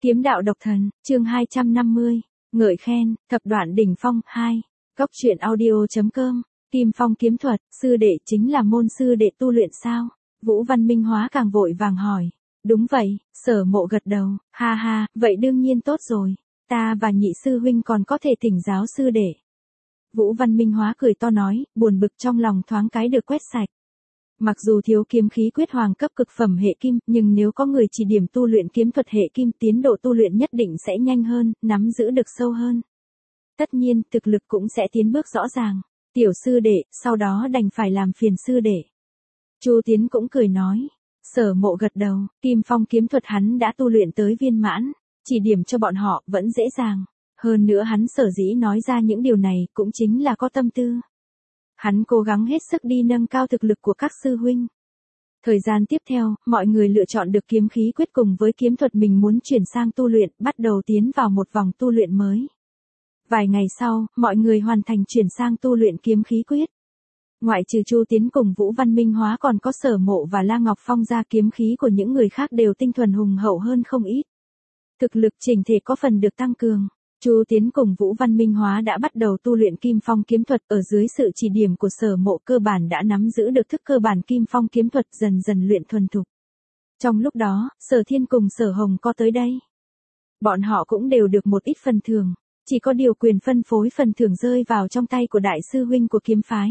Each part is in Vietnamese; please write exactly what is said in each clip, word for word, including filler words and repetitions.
Kiếm đạo độc thần, chương hai trăm năm mươi, ngợi khen, thập đoạn đỉnh phong, hai. Góc truyện audio.com, Kim Phong kiếm thuật, sư đệ chính là môn sư đệ tu luyện sao? Vũ Văn Minh Hóa càng vội vàng hỏi. Đúng vậy, Sở Mộ gật đầu, ha ha, vậy đương nhiên tốt rồi, ta và nhị sư huynh còn có thể thỉnh giáo sư đệ. Vũ Văn Minh Hóa cười to nói, buồn bực trong lòng thoáng cái được quét sạch. Mặc dù thiếu kiếm khí quyết hoàng cấp cực phẩm hệ kim, nhưng nếu có người chỉ điểm tu luyện kiếm thuật hệ kim, tiến độ tu luyện nhất định sẽ nhanh hơn, nắm giữ được sâu hơn. Tất nhiên, thực lực cũng sẽ tiến bước rõ ràng. Tiểu sư đệ, sau đó đành phải làm phiền sư đệ. Chu Tiến cũng cười nói. Sở Mộ gật đầu, Kim Phong kiếm thuật hắn đã tu luyện tới viên mãn, chỉ điểm cho bọn họ vẫn dễ dàng. Hơn nữa hắn sở dĩ nói ra những điều này cũng chính là có tâm tư. Hắn cố gắng hết sức đi nâng cao thực lực của các sư huynh. Thời gian tiếp theo, mọi người lựa chọn được kiếm khí quyết cùng với kiếm thuật mình muốn chuyển sang tu luyện, bắt đầu tiến vào một vòng tu luyện mới. Vài ngày sau, mọi người hoàn thành chuyển sang tu luyện kiếm khí quyết. Ngoại trừ Chu Tiến cùng Vũ Văn Minh Hóa còn có Sở Mộ và La Ngọc Phong ra, kiếm khí của những người khác đều tinh thuần hùng hậu hơn không ít. Thực lực chỉnh thể có phần được tăng cường. Chu Tiến cùng Vũ Văn Minh Hóa đã bắt đầu tu luyện Kim Phong kiếm thuật, ở dưới sự chỉ điểm của Sở Mộ cơ bản đã nắm giữ được thức cơ bản Kim Phong kiếm thuật, dần dần luyện thuần thục. Trong lúc đó, Sở Thiên cùng Sở Hồng có tới đây. Bọn họ cũng đều được một ít phần thưởng, chỉ có điều quyền phân phối phần thưởng rơi vào trong tay của đại sư huynh của kiếm phái.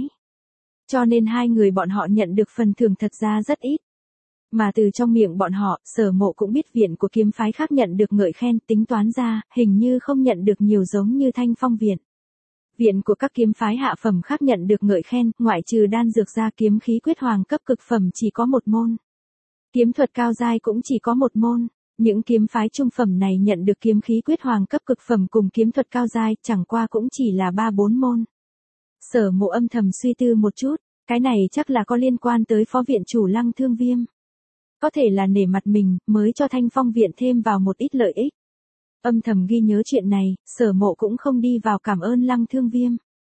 Cho nên hai người bọn họ nhận được phần thưởng thật ra rất ít. Mà từ trong miệng bọn họ, Sở Mộ cũng biết viện của kiếm phái khác nhận được ngợi khen, tính toán ra, hình như không nhận được nhiều giống như Thanh Phong viện. Viện của các kiếm phái hạ phẩm khác nhận được ngợi khen, ngoại trừ đan dược ra, kiếm khí quyết hoàng cấp cực phẩm chỉ có một môn. Kiếm thuật cao giai cũng chỉ có một môn. Những kiếm phái trung phẩm này nhận được kiếm khí quyết hoàng cấp cực phẩm cùng kiếm thuật cao giai, chẳng qua cũng chỉ là ba bốn môn. Sở Mộ âm thầm suy tư một chút, cái này chắc là có liên quan tới phó viện chủ Lăng Thương Viêm. Có thể là nể mặt mình, mới cho Thanh Phong viện thêm vào một ít lợi ích. Âm thầm ghi nhớ chuyện này, Sở Mộ cũng không đi vào cảm ơn Lăng Thương Viêm.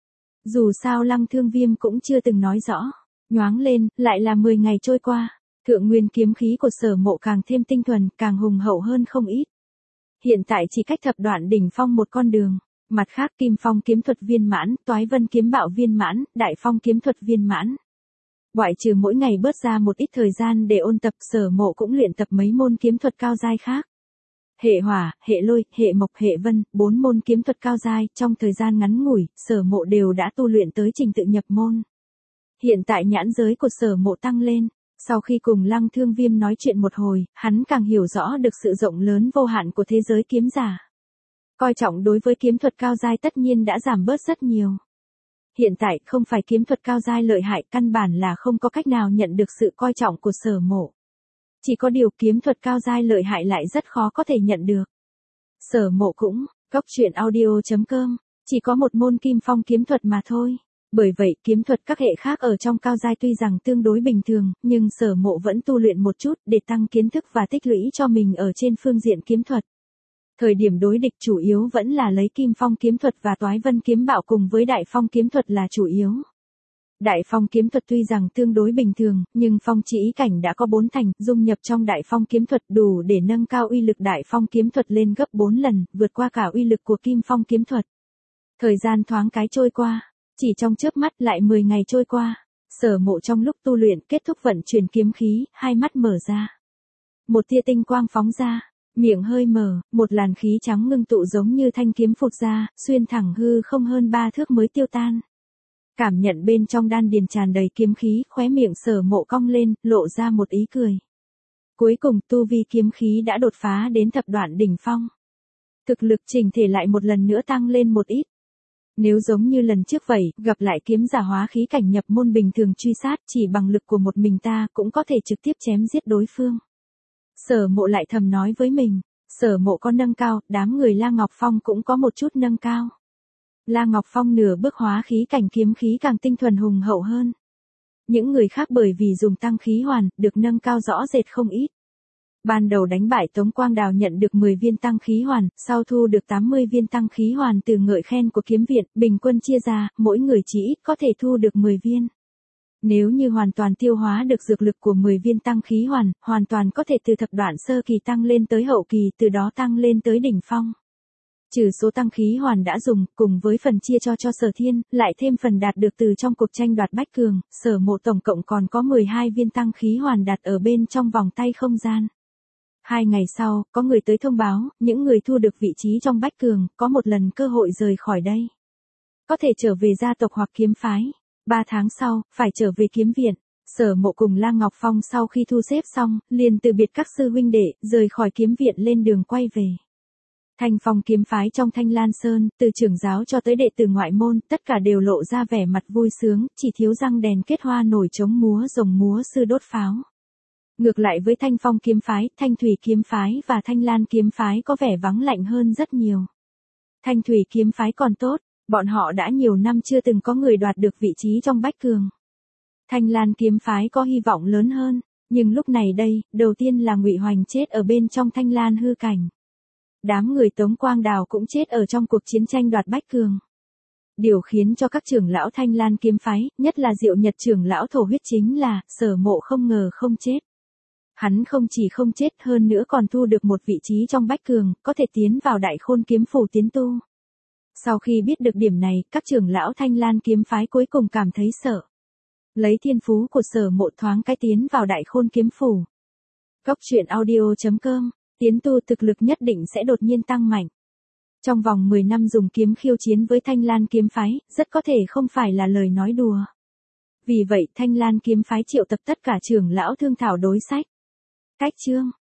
Dù sao Lăng Thương Viêm cũng chưa từng nói rõ. Nhoáng lên, lại là mười ngày trôi qua. Thượng nguyên kiếm khí của Sở Mộ càng thêm tinh thuần, càng hùng hậu hơn không ít. Hiện tại chỉ cách thập đoạn đỉnh phong một con đường. Mặt khác, Kim Phong kiếm thuật viên mãn, Toái Vân kiếm bạo viên mãn, Đại Phong kiếm thuật viên mãn. Ngoại trừ mỗi ngày bớt ra một ít thời gian để ôn tập, Sở Mộ cũng luyện tập mấy môn kiếm thuật cao giai khác. Hệ hỏa, hệ lôi, hệ mộc, hệ vân, bốn môn kiếm thuật cao giai, trong thời gian ngắn ngủi, Sở Mộ đều đã tu luyện tới trình tự nhập môn. Hiện tại nhãn giới của Sở Mộ tăng lên. Sau khi cùng Lăng Thương Viêm nói chuyện một hồi, hắn càng hiểu rõ được sự rộng lớn vô hạn của thế giới kiếm giả. Coi trọng đối với kiếm thuật cao giai tất nhiên đã giảm bớt rất nhiều. Hiện tại không phải kiếm thuật cao giai lợi hại, căn bản là không có cách nào nhận được sự coi trọng của Sở Mộ. Chỉ có điều kiếm thuật cao giai lợi hại lại rất khó có thể nhận được. Sở Mộ cũng, góc truyện audio.com, chỉ có một môn Kim Phong kiếm thuật mà thôi. Bởi vậy, kiếm thuật các hệ khác ở trong cao giai tuy rằng tương đối bình thường, nhưng Sở Mộ vẫn tu luyện một chút để tăng kiến thức và tích lũy cho mình ở trên phương diện kiếm thuật. Thời điểm đối địch chủ yếu vẫn là lấy Kim Phong kiếm thuật và Toái Vân kiếm bạo cùng với Đại Phong kiếm thuật là chủ yếu. Đại Phong kiếm thuật tuy rằng tương đối bình thường, nhưng phong chỉ ý cảnh đã có bốn thành, dung nhập trong Đại Phong kiếm thuật đủ để nâng cao uy lực Đại Phong kiếm thuật lên gấp bốn lần, vượt qua cả uy lực của Kim Phong kiếm thuật. Thời gian thoáng cái trôi qua, chỉ trong chớp mắt lại mười ngày trôi qua. Sở Mộ trong lúc tu luyện kết thúc vận chuyển kiếm khí, hai mắt mở ra. Một tia tinh quang phóng ra. Miệng hơi mở, một làn khí trắng ngưng tụ giống như thanh kiếm phụt ra, xuyên thẳng hư không hơn ba thước mới tiêu tan. Cảm nhận bên trong đan điền tràn đầy kiếm khí, khóe miệng Sở Mộ cong lên, lộ ra một ý cười. Cuối cùng, tu vi kiếm khí đã đột phá đến thập đoạn đỉnh phong. Thực lực chỉnh thể lại một lần nữa tăng lên một ít. Nếu giống như lần trước vậy, gặp lại kiếm giả hóa khí cảnh nhập môn bình thường truy sát, chỉ bằng lực của một mình ta cũng có thể trực tiếp chém giết đối phương. Sở Mộ lại thầm nói với mình, Sở Mộ có nâng cao, đám người La Ngọc Phong cũng có một chút nâng cao. La Ngọc Phong nửa bước hóa khí cảnh kiếm khí càng tinh thuần hùng hậu hơn. Những người khác bởi vì dùng tăng khí hoàn, được nâng cao rõ rệt không ít. Ban đầu đánh bại Tống Quang Đào nhận được mười viên tăng khí hoàn, sau thu được tám mươi viên tăng khí hoàn từ ngợi khen của kiếm viện, bình quân chia ra, mỗi người chỉ ít có thể thu được mười viên. Nếu như hoàn toàn tiêu hóa được dược lực của mười viên tăng khí hoàn, hoàn toàn có thể từ thập đoạn sơ kỳ tăng lên tới hậu kỳ, từ đó tăng lên tới đỉnh phong. Trừ số tăng khí hoàn đã dùng, cùng với phần chia cho cho Sở Thiên, lại thêm phần đạt được từ trong cuộc tranh đoạt bách cường, Sở Mộ tổng cộng còn có mười hai viên tăng khí hoàn đặt ở bên trong vòng tay không gian. Hai ngày sau, có người tới thông báo, những người thu được vị trí trong bách cường, có một lần cơ hội rời khỏi đây. Có thể trở về gia tộc hoặc kiếm phái. Ba tháng sau, phải trở về kiếm viện. Sở Mộ cùng La Ngọc Phong sau khi thu xếp xong, liền từ biệt các sư huynh đệ, rời khỏi kiếm viện lên đường quay về. Thanh Phong kiếm phái trong Thanh Lan Sơn, từ trưởng giáo cho tới đệ tử ngoại môn, tất cả đều lộ ra vẻ mặt vui sướng, chỉ thiếu răng đèn kết hoa nổi trống múa rồng múa sư đốt pháo. Ngược lại với Thanh Phong kiếm phái, Thanh Thủy kiếm phái và Thanh Lan kiếm phái có vẻ vắng lạnh hơn rất nhiều. Thanh Thủy kiếm phái còn tốt, bọn họ đã nhiều năm chưa từng có người đoạt được vị trí trong bách cường. Thanh Lan kiếm phái có hy vọng lớn hơn, nhưng lúc này đây, đầu tiên là Ngụy Hoành chết ở bên trong Thanh Lan hư cảnh. Đám người Tống Quang Đào cũng chết ở trong cuộc chiến tranh đoạt bách cường. Điều khiến cho các trưởng lão Thanh Lan kiếm phái, nhất là Diệu Nhật trưởng lão thổ huyết chính là, Sở Mộ không ngờ không chết. Hắn không chỉ không chết hơn nữa còn thu được một vị trí trong bách cường, có thể tiến vào Đại Khôn kiếm phủ tiến tu. Sau khi biết được điểm này, các trưởng lão Thanh Lan kiếm phái cuối cùng cảm thấy sợ. Lấy thiên phú của Sở Mộ thoáng cái tiến vào Đại Khôn kiếm phủ. Góc truyện audio chấm com, tiến tu thực lực nhất định sẽ đột nhiên tăng mạnh. Trong vòng mười năm dùng kiếm khiêu chiến với Thanh Lan kiếm phái, rất có thể không phải là lời nói đùa. Vì vậy Thanh Lan kiếm phái triệu tập tất cả trưởng lão thương thảo đối sách. Cách chương